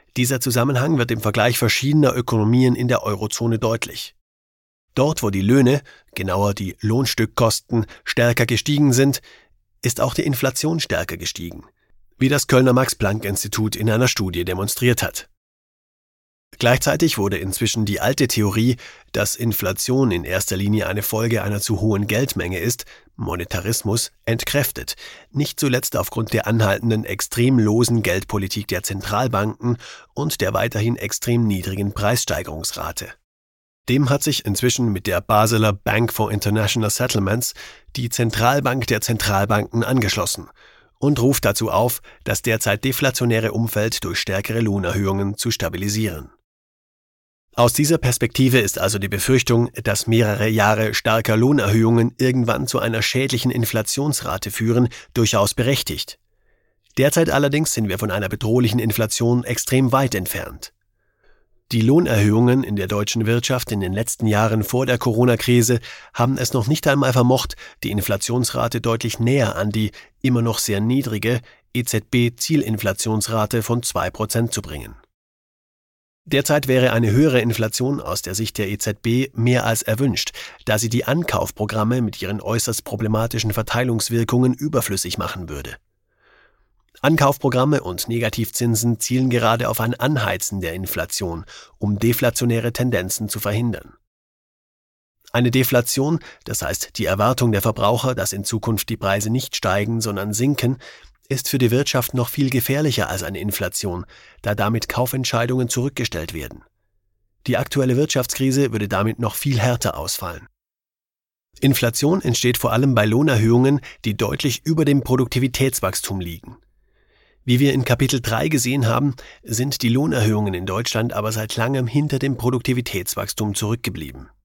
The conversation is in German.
Dieser Zusammenhang wird im Vergleich verschiedener Ökonomien in der Eurozone deutlich. Dort, wo die Löhne, genauer die Lohnstückkosten, stärker gestiegen sind, ist auch die Inflation stärker gestiegen, wie das Kölner Max-Planck-Institut in einer Studie demonstriert hat. Gleichzeitig wurde inzwischen die alte Theorie, dass Inflation in erster Linie eine Folge einer zu hohen Geldmenge ist, Monetarismus, entkräftet, nicht zuletzt aufgrund der anhaltenden extrem losen Geldpolitik der Zentralbanken und der weiterhin extrem niedrigen Preissteigerungsrate. Dem hat sich inzwischen mit der Basler Bank for International Settlements die Zentralbank der Zentralbanken angeschlossen und ruft dazu auf, das derzeit deflationäre Umfeld durch stärkere Lohnerhöhungen zu stabilisieren. Aus dieser Perspektive ist also die Befürchtung, dass mehrere Jahre starker Lohnerhöhungen irgendwann zu einer schädlichen Inflationsrate führen, durchaus berechtigt. Derzeit allerdings sind wir von einer bedrohlichen Inflation extrem weit entfernt. Die Lohnerhöhungen in der deutschen Wirtschaft in den letzten Jahren vor der Corona-Krise haben es noch nicht einmal vermocht, die Inflationsrate deutlich näher an die immer noch sehr niedrige EZB-Zielinflationsrate von 2% zu bringen. Derzeit wäre eine höhere Inflation aus der Sicht der EZB mehr als erwünscht, da sie die Ankaufprogramme mit ihren äußerst problematischen Verteilungswirkungen überflüssig machen würde. Ankaufprogramme und Negativzinsen zielen gerade auf ein Anheizen der Inflation, um deflationäre Tendenzen zu verhindern. Eine Deflation, das heißt die Erwartung der Verbraucher, dass in Zukunft die Preise nicht steigen, sondern sinken, ist für die Wirtschaft noch viel gefährlicher als eine Inflation, da damit Kaufentscheidungen zurückgestellt werden. Die aktuelle Wirtschaftskrise würde damit noch viel härter ausfallen. Inflation entsteht vor allem bei Lohnerhöhungen, die deutlich über dem Produktivitätswachstum liegen. Wie wir in Kapitel 3 gesehen haben, sind die Lohnerhöhungen in Deutschland aber seit langem hinter dem Produktivitätswachstum zurückgeblieben.